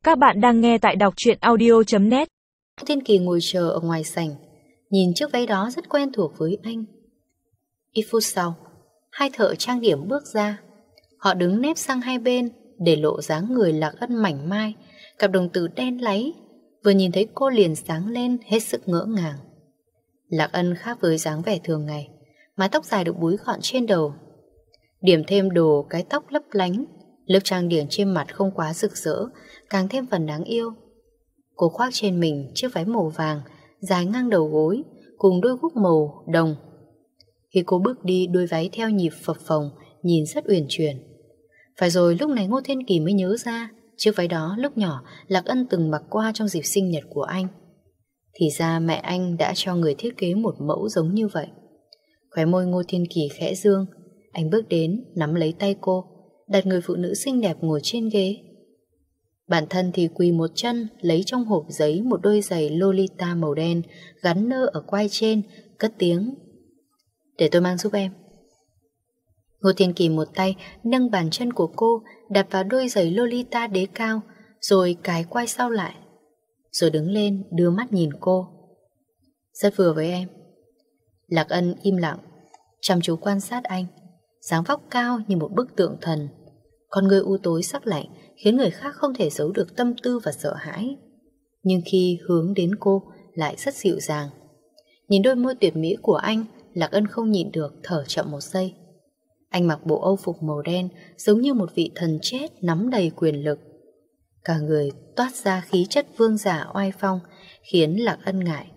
Các bạn đang nghe tại đọc truyện audio.net. Thiên Kỳ ngồi chờ ở ngoài sảnh, nhìn chiếc váy đó rất quen thuộc với anh. Ít phút sau, hai thợ trang điểm bước ra. Họ đứng nép sang hai bên để lộ dáng người Lạc Ân mảnh mai, cặp đồng tử đen láy. Vừa nhìn thấy cô liền sáng lên hết sức ngỡ ngàng. Lạc Ân khác với dáng vẻ thường ngày, mái tóc dài được búi gọn trên đầu, điểm thêm đồ cái tóc lấp lánh. Lớp trang điểm trên mặt không quá rực rỡ, càng thêm phần đáng yêu. Cô khoác trên mình chiếc váy màu vàng dài ngang đầu gối cùng đôi guốc màu đồng. Khi cô bước đi, đôi váy theo nhịp phập phồng, nhìn rất uyển chuyển. Phải rồi, lúc này Ngô Thiên Kỳ mới nhớ ra chiếc váy đó lúc nhỏ Lạc Ân từng mặc qua trong dịp sinh nhật của anh. Thì ra mẹ anh đã cho người thiết kế một mẫu giống như vậy. Khóe môi Ngô Thiên Kỳ khẽ dương. Anh bước đến, nắm lấy tay cô, đặt người phụ nữ xinh đẹp ngồi trên ghế. Bản thân thì quỳ một chân, lấy trong hộp giấy một đôi giày Lolita màu đen gắn nơ ở quai trên, cất tiếng: "Để tôi mang giúp em." Ngô Thiên Kỳ một tay nâng bàn chân của cô đặt vào đôi giày Lolita đế cao, rồi cài quai sau lại, rồi đứng lên đưa mắt nhìn cô. "Rất vừa với em." Lạc Ân im lặng, chăm chú quan sát anh. Dáng vóc cao như một bức tượng thần, con người u tối sắc lạnh khiến người khác không thể giấu được tâm tư và sợ hãi. Nhưng khi hướng đến cô lại rất dịu dàng. Nhìn đôi môi tuyệt mỹ của anh, Lạc Ân không nhịn được thở chậm một giây. Anh mặc bộ âu phục màu đen, giống như một vị thần chết nắm đầy quyền lực. Cả người toát ra khí chất vương giả oai phong, khiến Lạc Ân ngại.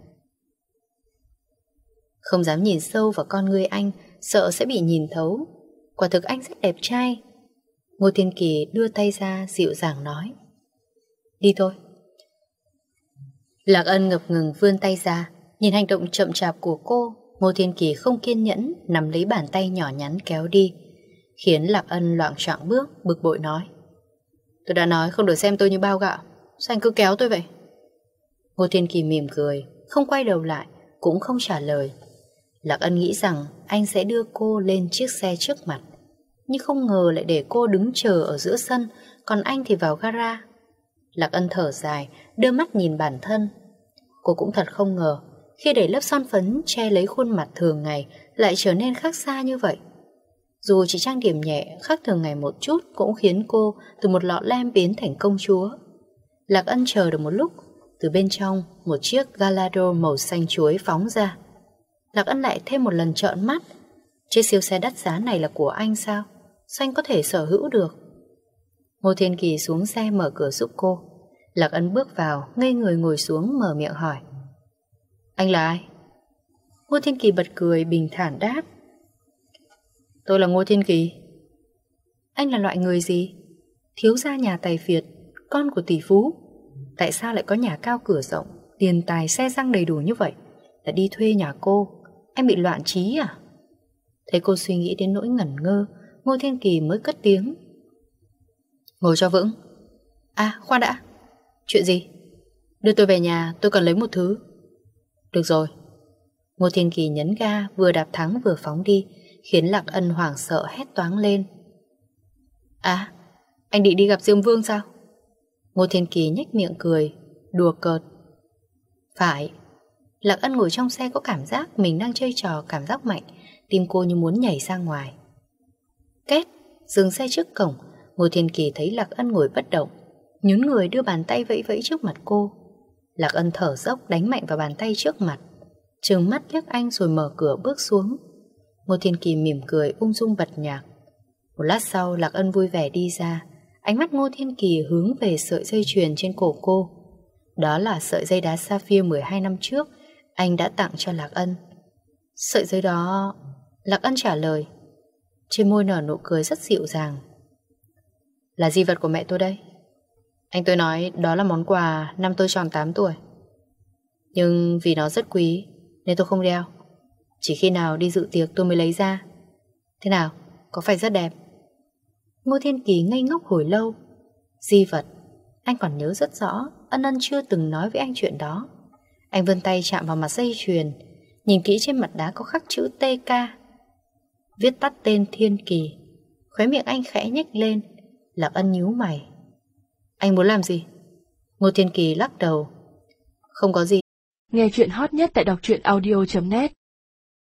Không dám nhìn sâu vào con người anh, sợ sẽ bị nhìn thấu. Quả thực anh rất đẹp trai. Ngô Thiên Kỳ đưa tay ra dịu dàng nói: "Đi thôi." Lạc Ân ngập ngừng vươn tay ra. Nhìn hành động chậm chạp của cô, Ngô Thiên Kỳ không kiên nhẫn nắm lấy bàn tay nhỏ nhắn kéo đi, khiến Lạc Ân loạng choạng bước, bực bội nói: "Tôi đã nói không được xem tôi như bao gạo, sao anh cứ kéo tôi vậy?" Ngô Thiên Kỳ mỉm cười, không quay đầu lại, cũng không trả lời. Lạc Ân nghĩ rằng anh sẽ đưa cô lên chiếc xe trước mặt, nhưng không ngờ lại để cô đứng chờ ở giữa sân, còn anh thì vào gara. Lạc Ân thở dài, đưa mắt nhìn bản thân. Cô cũng thật không ngờ, khi để lớp son phấn che lấy khuôn mặt thường ngày lại trở nên khác xa như vậy. Dù chỉ trang điểm nhẹ, khác thường ngày một chút cũng khiến cô từ một lọ lem biến thành công chúa. Lạc Ân chờ được một lúc, từ bên trong một chiếc Gallardo màu xanh chuối phóng ra. Lạc Ân lại thêm một lần trợn mắt. Chiếc siêu xe đắt giá này là của anh sao? Sao anh có thể sở hữu được? Ngô Thiên Kỳ xuống xe mở cửa giúp cô. Lạc Ân bước vào, ngây người ngồi xuống mở miệng hỏi: "Anh là ai?" Ngô Thiên Kỳ bật cười bình thản đáp: "Tôi là Ngô Thiên Kỳ." "Anh là loại người gì? Thiếu gia nhà tài phiệt, con của tỷ phú. Tại sao lại có nhà cao cửa rộng, tiền tài xe xăng đầy đủ như vậy? Là đi thuê nhà cô. Anh bị loạn trí à?" Thấy cô suy nghĩ đến nỗi ngẩn ngơ, Ngô Thiên Kỳ mới cất tiếng: "Ngồi cho vững." "À, khoan đã. Chuyện gì?" "Đưa tôi về nhà, tôi cần lấy một thứ." "Được rồi." Ngô Thiên Kỳ nhấn ga, vừa đạp thắng vừa phóng đi, khiến Lạc Ân hoảng sợ hét toáng lên: "À, anh định đi gặp Diêm Vương sao?" Ngô Thiên Kỳ nhếch miệng cười, đùa cợt: "Phải." Lạc Ân ngồi trong xe có cảm giác mình đang chơi trò cảm giác mạnh, tim cô như muốn nhảy ra ngoài. Két, dừng xe trước cổng. Ngô Thiên Kỳ thấy Lạc Ân ngồi bất động, nhún người đưa bàn tay vẫy vẫy trước mặt cô. Lạc Ân thở dốc đánh mạnh vào bàn tay trước mặt, trừng mắt liếc anh rồi mở cửa bước xuống. Ngô Thiên Kỳ mỉm cười ung dung bật nhạc. Một lát sau Lạc Ân vui vẻ đi ra. Ánh mắt Ngô Thiên Kỳ hướng về sợi dây chuyền trên cổ cô. Đó là sợi dây đá sapphire 12 năm trước anh đã tặng cho Lạc Ân. Sợi dây đó... Lạc Ân trả lời, trên môi nở nụ cười rất dịu dàng. "Là di vật của mẹ tôi đây. Anh tôi nói đó là món quà năm tôi tròn 8 tuổi. Nhưng vì nó rất quý nên tôi không đeo. Chỉ khi nào đi dự tiệc tôi mới lấy ra. Thế nào, có phải rất đẹp?" Ngô Thiên Kỳ ngây ngốc hồi lâu. Di vật, anh còn nhớ rất rõ. Ân Ân chưa từng nói với anh chuyện đó. Anh vươn tay chạm vào mặt dây chuyền, nhìn kỹ trên mặt đá có khắc chữ TK, viết tắt tên Thiên Kỳ. Khóe miệng anh khẽ nhếch lên. Lạc Ân nhíu mày: "Anh muốn làm gì?" Ngô Thiên Kỳ lắc đầu. Không có gì. Nghe chuyện hot nhất tại đọc truyện audio.net